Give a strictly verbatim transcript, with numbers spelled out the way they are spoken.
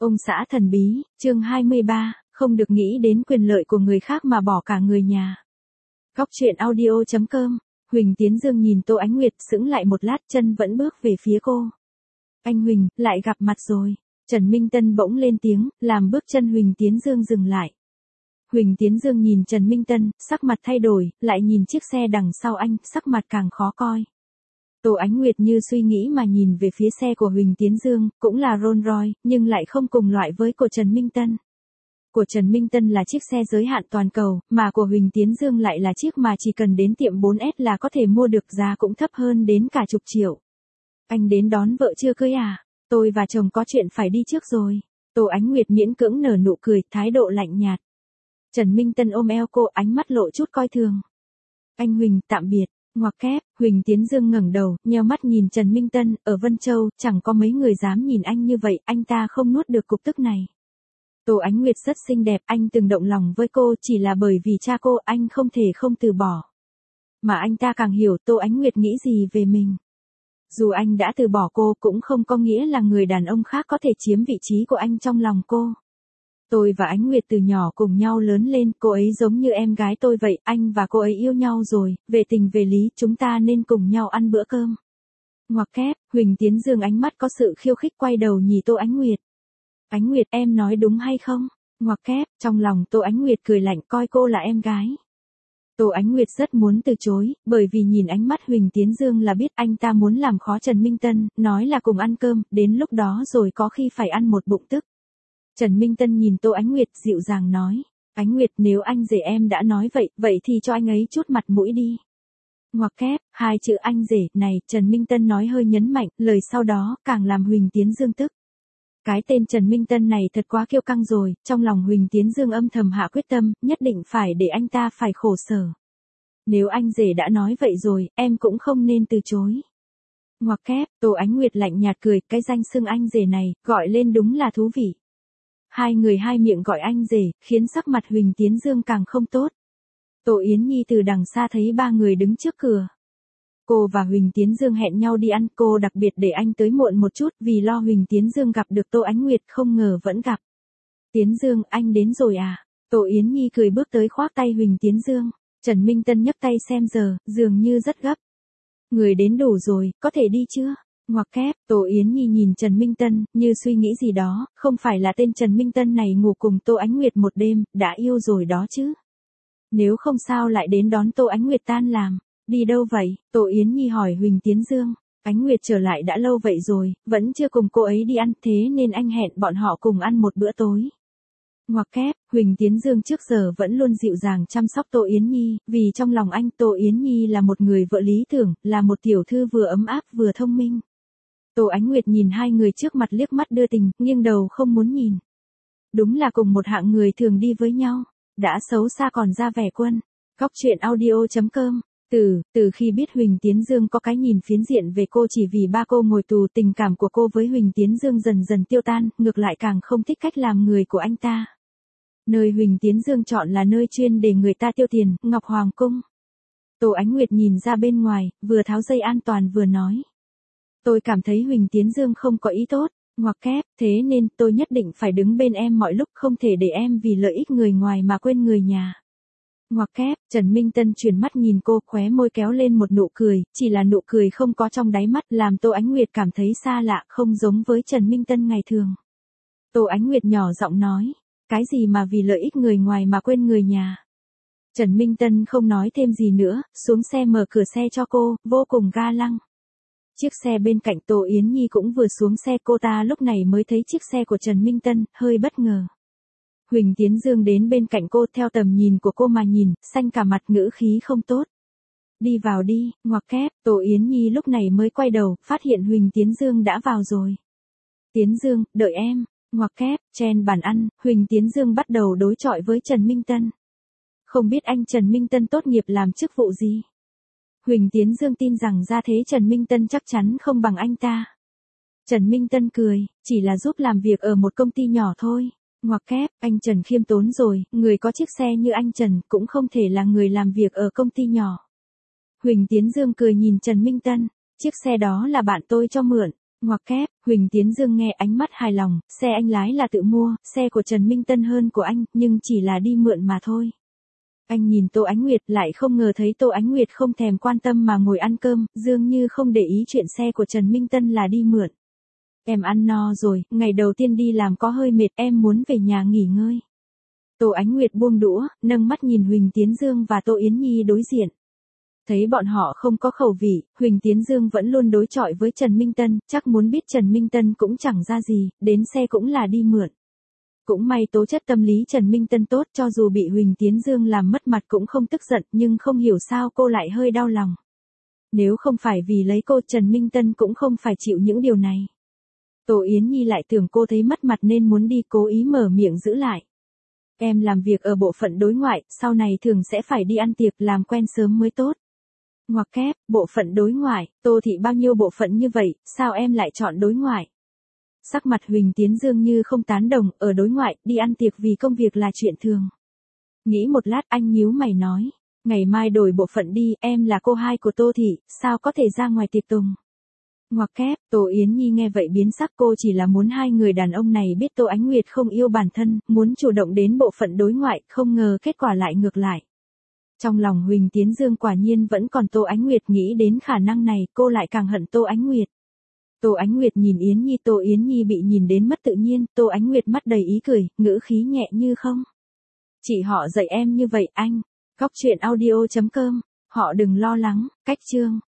Ông xã thần bí, chương hai mươi ba, không được nghĩ đến quyền lợi của người khác mà bỏ cả người nhà. Góc truyện audio chấm com, Huỳnh Tiến Dương nhìn Tô Ánh Nguyệt sững lại một lát, chân vẫn bước về phía cô. Anh Huỳnh, lại gặp mặt rồi. Trần Minh Tân bỗng lên tiếng, làm bước chân Huỳnh Tiến Dương dừng lại. Huỳnh Tiến Dương nhìn Trần Minh Tân, sắc mặt thay đổi, lại nhìn chiếc xe đằng sau anh, sắc mặt càng khó coi. Tô Ánh Nguyệt như suy nghĩ mà nhìn về phía xe của Huỳnh Tiến Dương, cũng là Rolls Royce, nhưng lại không cùng loại với của Trần Minh Tân. Của Trần Minh Tân là chiếc xe giới hạn toàn cầu, mà của Huỳnh Tiến Dương lại là chiếc mà chỉ cần đến tiệm bốn S là có thể mua được, giá cũng thấp hơn đến cả chục triệu. Anh đến đón vợ chưa cưới à? Tôi và chồng có chuyện phải đi trước rồi. Tô Ánh Nguyệt miễn cưỡng nở nụ cười, thái độ lạnh nhạt. Trần Minh Tân ôm eo cô, ánh mắt lộ chút coi thường. Anh Huỳnh, tạm biệt. Ngoặc kép, Huỳnh Tiến Dương ngẩng đầu, nheo mắt nhìn Trần Minh Tân, ở Vân Châu, chẳng có mấy người dám nhìn anh như vậy, anh ta không nuốt được cục tức này. Tô Ánh Nguyệt rất xinh đẹp, anh từng động lòng với cô chỉ là bởi vì cha cô, anh không thể không từ bỏ. Mà anh ta càng hiểu Tô Ánh Nguyệt nghĩ gì về mình. Dù anh đã từ bỏ cô cũng không có nghĩa là người đàn ông khác có thể chiếm vị trí của anh trong lòng cô. Tôi và Ánh Nguyệt từ nhỏ cùng nhau lớn lên, cô ấy giống như em gái tôi vậy, anh và cô ấy yêu nhau rồi, về tình về lý, chúng ta nên cùng nhau ăn bữa cơm. Ngoặc kép, Huỳnh Tiến Dương ánh mắt có sự khiêu khích quay đầu nhìn Tô Ánh Nguyệt. Ánh Nguyệt, em nói đúng hay không? Ngoặc kép, trong lòng Tô Ánh Nguyệt cười lạnh, coi cô là em gái. Tô Ánh Nguyệt rất muốn từ chối, bởi vì nhìn ánh mắt Huỳnh Tiến Dương là biết anh ta muốn làm khó Trần Minh Tân, nói là cùng ăn cơm, đến lúc đó rồi có khi phải ăn một bụng tức. Trần Minh Tân nhìn Tô Ánh Nguyệt dịu dàng nói, Ánh Nguyệt, nếu anh rể em đã nói vậy, vậy thì cho anh ấy chút mặt mũi đi. Ngoặc kép, hai chữ anh rể này, Trần Minh Tân nói hơi nhấn mạnh, lời sau đó càng làm Huỳnh Tiến Dương tức. Cái tên Trần Minh Tân này thật quá kiêu căng rồi, trong lòng Huỳnh Tiến Dương âm thầm hạ quyết tâm, nhất định phải để anh ta phải khổ sở. Nếu anh rể đã nói vậy rồi, em cũng không nên từ chối. Ngoặc kép, Tô Ánh Nguyệt lạnh nhạt cười, cái danh xưng anh rể này, gọi lên đúng là thú vị. Hai người hai miệng gọi anh rể, khiến sắc mặt Huỳnh Tiến Dương càng không tốt. Tô Yến Nhi từ đằng xa thấy ba người đứng trước cửa. Cô và Huỳnh Tiến Dương hẹn nhau đi ăn, cô đặc biệt để anh tới muộn một chút vì lo Huỳnh Tiến Dương gặp được Tô Ánh Nguyệt, không ngờ vẫn gặp. Tiến Dương, anh đến rồi à? Tô Yến Nhi cười bước tới khoác tay Huỳnh Tiến Dương. Trần Minh Tân nhấc tay xem giờ, dường như rất gấp. Người đến đủ rồi, có thể đi chưa? Ngoặc kép, Tô Yến Nhi nhìn Trần Minh Tân, như suy nghĩ gì đó, không phải là tên Trần Minh Tân này ngủ cùng Tô Ánh Nguyệt một đêm, đã yêu rồi đó chứ. Nếu không sao lại đến đón Tô Ánh Nguyệt tan làm. Đi đâu vậy? Tô Yến Nhi hỏi Huỳnh Tiến Dương. Ánh Nguyệt trở lại đã lâu vậy rồi, vẫn chưa cùng cô ấy đi ăn, thế nên anh hẹn bọn họ cùng ăn một bữa tối. Ngoặc kép, Huỳnh Tiến Dương trước giờ vẫn luôn dịu dàng chăm sóc Tô Yến Nhi, vì trong lòng anh Tô Yến Nhi là một người vợ lý tưởng, là một tiểu thư vừa ấm áp vừa thông minh. Tô Ánh Nguyệt nhìn hai người trước mặt liếc mắt đưa tình, nghiêng đầu không muốn nhìn. Đúng là cùng một hạng người thường đi với nhau, đã xấu xa còn ra vẻ quân. Góc truyện audio chấm com. Từ, từ khi biết Huỳnh Tiến Dương có cái nhìn phiến diện về cô chỉ vì ba cô ngồi tù, tình cảm của cô với Huỳnh Tiến Dương dần dần tiêu tan, ngược lại càng không thích cách làm người của anh ta. Nơi Huỳnh Tiến Dương chọn là nơi chuyên để người ta tiêu tiền, Ngọc Hoàng Cung. Tô Ánh Nguyệt nhìn ra bên ngoài, vừa tháo dây an toàn vừa nói. Tôi cảm thấy Huỳnh Tiến Dương không có ý tốt, ngoặc kép, thế nên tôi nhất định phải đứng bên em mọi lúc, không thể để em vì lợi ích người ngoài mà quên người nhà. Ngoặc kép, Trần Minh Tân chuyển mắt nhìn cô, khóe môi kéo lên một nụ cười, chỉ là nụ cười không có trong đáy mắt, làm Tô Ánh Nguyệt cảm thấy xa lạ, không giống với Trần Minh Tân ngày thường. Tô Ánh Nguyệt nhỏ giọng nói, cái gì mà vì lợi ích người ngoài mà quên người nhà. Trần Minh Tân không nói thêm gì nữa, xuống xe mở cửa xe cho cô, vô cùng ga lăng. Chiếc xe bên cạnh Tô Yến Nhi cũng vừa xuống xe, cô ta lúc này mới thấy chiếc xe của Trần Minh Tân, hơi bất ngờ. Huỳnh Tiến Dương đến bên cạnh cô, theo tầm nhìn của cô mà nhìn, xanh cả mặt, ngữ khí không tốt. Đi vào đi, ngoặc kép, Tô Yến Nhi lúc này mới quay đầu, phát hiện Huỳnh Tiến Dương đã vào rồi. Tiến Dương, đợi em, ngoặc kép, trên bàn ăn, Huỳnh Tiến Dương bắt đầu đối chọi với Trần Minh Tân. Không biết anh Trần Minh Tân tốt nghiệp làm chức vụ gì? Huỳnh Tiến Dương tin rằng ra thế Trần Minh Tân chắc chắn không bằng anh ta. Trần Minh Tân cười, chỉ là giúp làm việc ở một công ty nhỏ thôi. Ngoặc kép, anh Trần khiêm tốn rồi, người có chiếc xe như anh Trần cũng không thể là người làm việc ở công ty nhỏ. Huỳnh Tiến Dương cười nhìn Trần Minh Tân, chiếc xe đó là bạn tôi cho mượn. Ngoặc kép, Huỳnh Tiến Dương nghe ánh mắt hài lòng, xe anh lái là tự mua, xe của Trần Minh Tân hơn của anh, nhưng chỉ là đi mượn mà thôi. Anh nhìn Tô Ánh Nguyệt lại không ngờ thấy Tô Ánh Nguyệt không thèm quan tâm mà ngồi ăn cơm, dường như không để ý chuyện xe của Trần Minh Tân là đi mượn. Em ăn no rồi, ngày đầu tiên đi làm có hơi mệt, em muốn về nhà nghỉ ngơi. Tô Ánh Nguyệt buông đũa, nâng mắt nhìn Huỳnh Tiến Dương và Tô Yến Nhi đối diện. Thấy bọn họ không có khẩu vị, Huỳnh Tiến Dương vẫn luôn đối chọi với Trần Minh Tân, chắc muốn biết Trần Minh Tân cũng chẳng ra gì, đến xe cũng là đi mượn. Cũng may tố chất tâm lý Trần Minh Tân tốt, cho dù bị Huỳnh Tiến Dương làm mất mặt cũng không tức giận, nhưng không hiểu sao cô lại hơi đau lòng. Nếu không phải vì lấy cô, Trần Minh Tân cũng không phải chịu những điều này. Tô Yến Nhi lại tưởng cô thấy mất mặt nên muốn đi, cố ý mở miệng giữ lại. Em làm việc ở bộ phận đối ngoại, sau này thường sẽ phải đi ăn tiệc, làm quen sớm mới tốt. Ngoặc kép, bộ phận đối ngoại, Tô thị bao nhiêu bộ phận như vậy, sao em lại chọn đối ngoại? Sắc mặt Huỳnh Tiến Dương như không tán đồng, ở đối ngoại, đi ăn tiệc vì công việc là chuyện thường. Nghĩ một lát anh nhíu mày nói, ngày mai đổi bộ phận đi, em là cô hai của Tô thị, sao có thể ra ngoài tiệc tùng? Ngoặc kép, Tô Yến Nhi nghe vậy biến sắc, cô chỉ là muốn hai người đàn ông này biết Tô Ánh Nguyệt không yêu bản thân, muốn chủ động đến bộ phận đối ngoại, không ngờ kết quả lại ngược lại. Trong lòng Huỳnh Tiến Dương quả nhiên vẫn còn Tô Ánh Nguyệt, nghĩ đến khả năng này, cô lại càng hận Tô Ánh Nguyệt. Tô Ánh Nguyệt nhìn Yến Nhi, Tô Yến Nhi bị nhìn đến mất tự nhiên, Tô Ánh Nguyệt mắt đầy ý cười, ngữ khí nhẹ như không. Chị họ dạy em như vậy anh. Góc truyện audio chấm com, họ đừng lo lắng, cách chương.